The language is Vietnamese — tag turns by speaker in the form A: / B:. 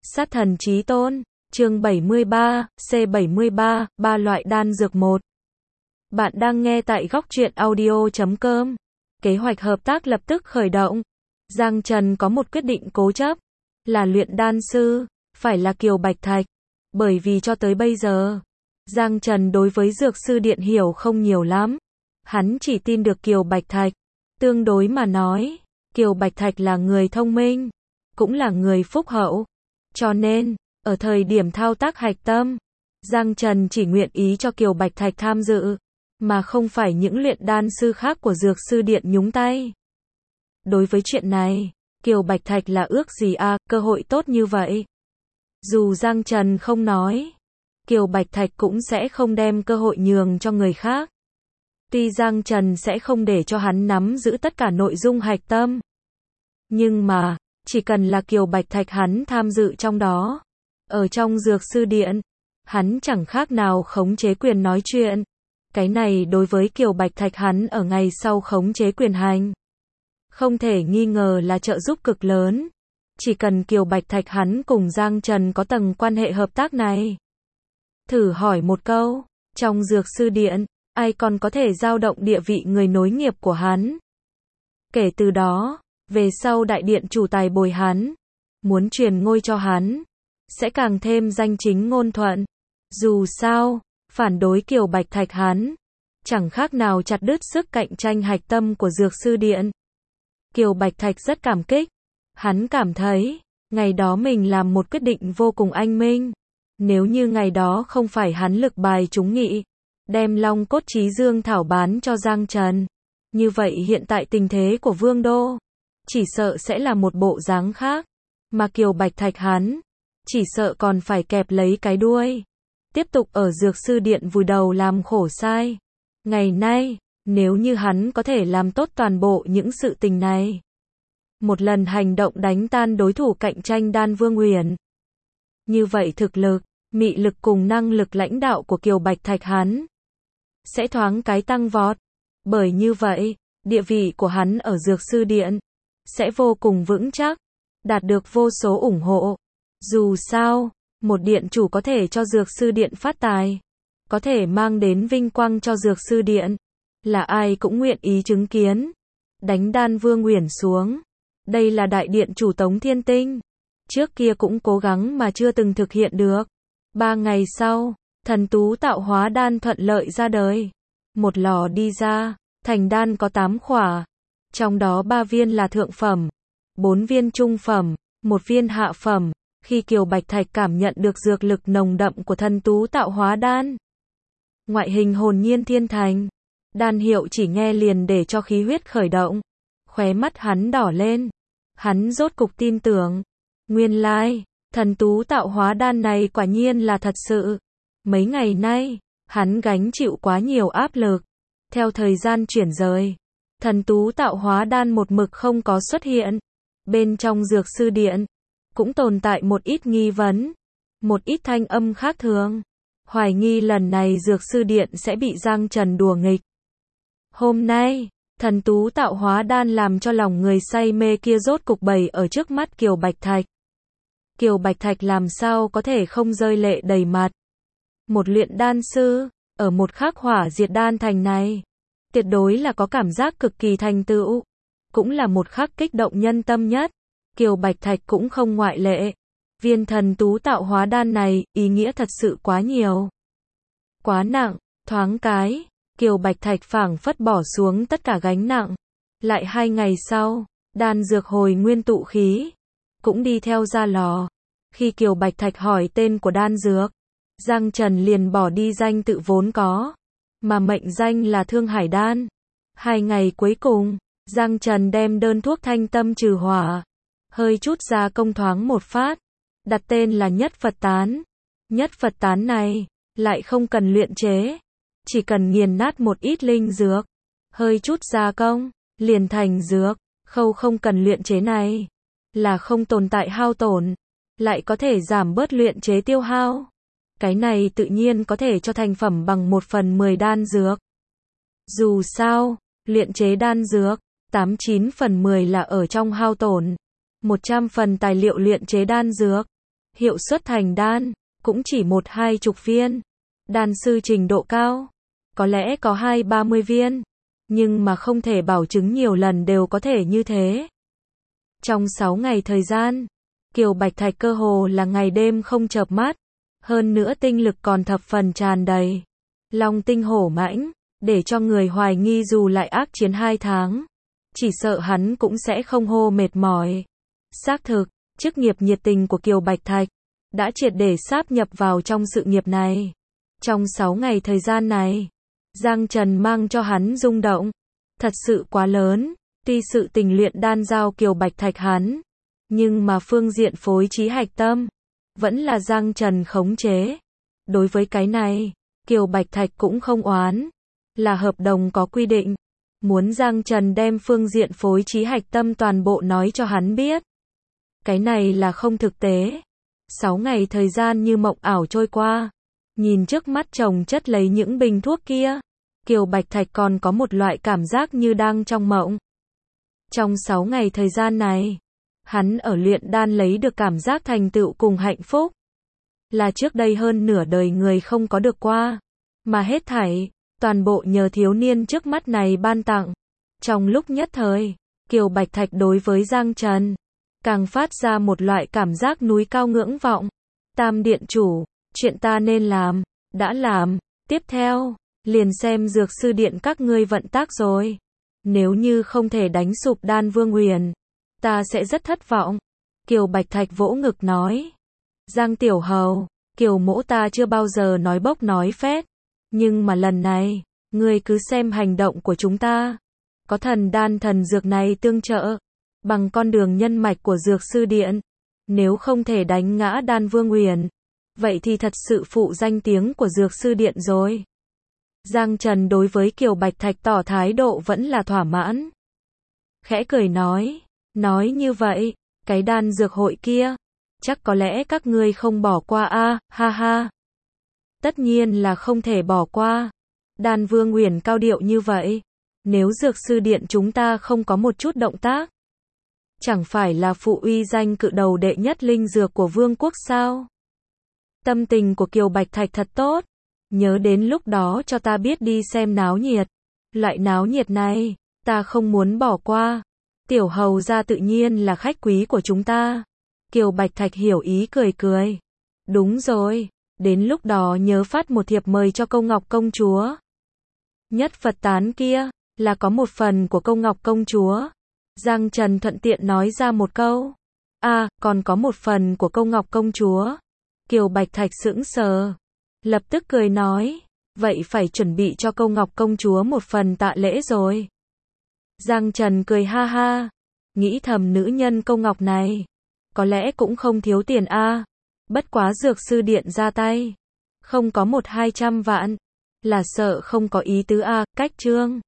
A: Sát thần chí tôn, chương 73, C73, ba loại đan dược 1. Bạn đang nghe tại góc truyện audio.com. Kế hoạch hợp tác lập tức khởi động. Giang Trần có một quyết định cố chấp, là luyện đan sư, phải là Kiều Bạch Thạch. Bởi vì cho tới bây giờ, Giang Trần đối với dược sư điện hiểu không nhiều lắm. Hắn chỉ tin được Kiều Bạch Thạch. Tương đối mà nói, Kiều Bạch Thạch là người thông minh, cũng là người phúc hậu. Cho nên, ở thời điểm thao tác hạch tâm, Giang Trần chỉ nguyện ý cho Kiều Bạch Thạch tham dự, mà không phải những luyện đan sư khác của dược sư điện nhúng tay. Đối với chuyện này, Kiều Bạch Thạch là ước gì cơ hội tốt như vậy. Dù Giang Trần không nói, Kiều Bạch Thạch cũng sẽ không đem cơ hội nhường cho người khác. Tuy Giang Trần sẽ không để cho hắn nắm giữ tất cả nội dung hạch tâm, nhưng mà, chỉ cần là Kiều Bạch Thạch hắn tham dự trong đó, ở trong dược sư điện, hắn chẳng khác nào khống chế quyền nói chuyện. Cái này đối với Kiều Bạch Thạch hắn ở ngày sau khống chế quyền hành, không thể nghi ngờ là trợ giúp cực lớn. Chỉ cần Kiều Bạch Thạch hắn cùng Giang Trần có tầng quan hệ hợp tác này. Thử hỏi một câu, trong dược sư điện, ai còn có thể dao động địa vị người nối nghiệp của hắn? Kể từ đó, về sau đại điện chủ tài bồi hắn, muốn truyền ngôi cho hắn, sẽ càng thêm danh chính ngôn thuận. Dù sao, phản đối Kiều Bạch Thạch hắn, chẳng khác nào chặt đứt sức cạnh tranh hạch tâm của dược sư điện. Kiều Bạch Thạch rất cảm kích. Hắn cảm thấy, ngày đó mình làm một quyết định vô cùng anh minh. Nếu như ngày đó không phải hắn lực bài trúng nghị, đem Long Cốt Chí Dương Thảo bán cho Giang Trần, như vậy hiện tại tình thế của Vương Đô, chỉ sợ sẽ là một bộ dáng khác. Mà Kiều Bạch Thạch hắn, chỉ sợ còn phải kẹp lấy cái đuôi, tiếp tục ở dược sư điện vùi đầu làm khổ sai. Ngày nay, nếu như hắn có thể làm tốt toàn bộ những sự tình này, một lần hành động đánh tan đối thủ cạnh tranh Đan Vương Uyển, như vậy thực lực, mị lực cùng năng lực lãnh đạo của Kiều Bạch Thạch hắn sẽ thoáng cái tăng vọt. Bởi như vậy, địa vị của hắn ở dược sư điện sẽ vô cùng vững chắc, đạt được vô số ủng hộ. Dù sao, một điện chủ có thể cho dược sư điện phát tài, có thể mang đến vinh quang cho dược sư điện, là ai cũng nguyện ý chứng kiến. Đánh Đan Vương Uyển xuống, đây là đại điện chủ Tống Thiên Tinh trước kia cũng cố gắng mà chưa từng thực hiện được. 3 ngày sau, thần tú tạo hóa đan thuận lợi ra đời. Một lò đi ra, thành đan có 8 khỏa, trong đó 3 viên là thượng phẩm, 4 viên trung phẩm, 1 viên hạ phẩm. Khi Kiều Bạch Thạch cảm nhận được dược lực nồng đậm của thần tú tạo hóa đan, ngoại hình hồn nhiên thiên thành, đan hiệu chỉ nghe liền để cho khí huyết khởi động, khóe mắt hắn đỏ lên. Hắn rốt cục tin tưởng, nguyên lai, thần tú tạo hóa đan này quả nhiên là thật sự. Mấy ngày nay, hắn gánh chịu quá nhiều áp lực. Theo thời gian chuyển rời, thần tú tạo hóa đan một mực không có xuất hiện. Bên trong dược sư điện, cũng tồn tại một ít nghi vấn, một ít thanh âm khác thường. Hoài nghi lần này dược sư điện sẽ bị Giang Trần đùa nghịch. Hôm nay, thần tú tạo hóa đan làm cho lòng người say mê kia rốt cục bày ở trước mắt Kiều Bạch Thạch. Kiều Bạch Thạch làm sao có thể không rơi lệ đầy mặt. Một luyện đan sư, ở một khắc hỏa diệt đan thành này, tuyệt đối là có cảm giác cực kỳ thành tựu, cũng là một khắc kích động nhân tâm nhất. Kiều Bạch Thạch cũng không ngoại lệ. Viên thần tú tạo hóa đan này, ý nghĩa thật sự quá nhiều, quá nặng. Thoáng cái, Kiều Bạch Thạch phảng phất bỏ xuống tất cả gánh nặng. Lại 2 ngày sau, đan dược hồi nguyên tụ khí cũng đi theo ra lò. Khi Kiều Bạch Thạch hỏi tên của đan dược, Giang Trần liền bỏ đi danh tự vốn có, mà mệnh danh là Thương Hải đan. 2 ngày cuối cùng, Giang Trần đem đơn thuốc thanh tâm trừ hỏa, hơi chút ra công thoáng một phát, đặt tên là Nhất Phật Tán. Nhất Phật Tán này, lại không cần luyện chế, chỉ cần nghiền nát một ít linh dược, hơi chút gia công, liền thành dược. Khâu không cần luyện chế này, là không tồn tại hao tổn, lại có thể giảm bớt luyện chế tiêu hao. Cái này tự nhiên có thể cho thành phẩm bằng 1/10 đan dược. Dù sao, luyện chế đan dược, 89/10 là ở trong hao tổn. 100 phần tài liệu luyện chế đan dược, hiệu suất thành đan, cũng chỉ 1-20 viên. Đan sư trình độ cao, có lẽ có 20-30 viên, nhưng mà không thể bảo chứng nhiều lần đều có thể như thế. Trong 6 ngày thời gian, Kiều Bạch Thạch cơ hồ là ngày đêm không chợp mắt, hơn nữa tinh lực còn thập phần tràn đầy. Long tinh hổ mãnh, để cho người hoài nghi dù lại ác chiến 2 tháng, chỉ sợ hắn cũng sẽ không hô mệt mỏi. Xác thực, chức nghiệp nhiệt tình của Kiều Bạch Thạch đã triệt để sáp nhập vào trong sự nghiệp này. Trong 6 ngày thời gian này, Giang Trần mang cho hắn rung động thật sự quá lớn. Tuy sự tình luyện đan giao Kiều Bạch Thạch hắn, nhưng mà phương diện phối trí hạch tâm vẫn là Giang Trần khống chế. Đối với cái này, Kiều Bạch Thạch cũng không oán, là hợp đồng có quy định, muốn Giang Trần đem phương diện phối trí hạch tâm toàn bộ nói cho hắn biết. Cái này là không thực tế. 6 ngày thời gian như mộng ảo trôi qua, nhìn trước mắt chồng chất lấy những bình thuốc kia, Kiều Bạch Thạch còn có một loại cảm giác như đang trong mộng. Trong 6 ngày thời gian này, hắn ở luyện đan lấy được cảm giác thành tựu cùng hạnh phúc, là trước đây hơn nửa đời người không có được qua, mà hết thảy, toàn bộ nhờ thiếu niên trước mắt này ban tặng. Trong lúc nhất thời, Kiều Bạch Thạch đối với Giang Trần, càng phát ra một loại cảm giác núi cao ngưỡng vọng. Tam điện chủ, chuyện ta nên làm, đã làm, tiếp theo, liền xem dược sư điện các ngươi vận tác rồi. Nếu như không thể đánh sụp Đan Vương Huyền, ta sẽ rất thất vọng. Kiều Bạch Thạch vỗ ngực nói. Giang tiểu hầu, Kiều mỗ ta chưa bao giờ nói bốc nói phét, nhưng mà lần này, ngươi cứ xem hành động của chúng ta. Có thần đan thần dược này tương trợ, bằng con đường nhân mạch của dược sư điện, nếu không thể đánh ngã Đan Vương Huyền, vậy thì thật sự phụ danh tiếng của dược sư điện rồi. Giang Trần đối với Kiều Bạch Thạch tỏ thái độ vẫn là thỏa mãn. Khẽ cười nói như vậy, cái đan dược hội kia, chắc có lẽ các ngươi không bỏ qua a, ha ha. Tất nhiên là không thể bỏ qua. Đan Vương Huyền cao điệu như vậy, nếu dược sư điện chúng ta không có một chút động tác, chẳng phải là phụ uy danh cự đầu đệ nhất linh dược của vương quốc sao? Tâm tình của Kiều Bạch Thạch thật tốt. Nhớ đến lúc đó cho ta biết đi xem náo nhiệt. Loại náo nhiệt này, ta không muốn bỏ qua. Tiểu hầu gia tự nhiên là khách quý của chúng ta. Kiều Bạch Thạch hiểu ý cười cười. Đúng rồi, đến lúc đó nhớ phát một thiệp mời cho Câu Ngọc công chúa. Nhất Phật tán kia, là có một phần của Câu Ngọc công chúa. Giang Trần thuận tiện nói ra một câu. Còn có một phần của Câu Ngọc công chúa. Kiều Bạch Thạch sững sờ, lập tức cười nói, vậy phải chuẩn bị cho Câu Ngọc công chúa một phần tạ lễ rồi. Giang Trần cười ha ha, nghĩ thầm nữ nhân Câu Ngọc này, có lẽ cũng không thiếu tiền bất quá dược sư điện ra tay, không có 100-200 vạn, là sợ không có ý tứ cách chương.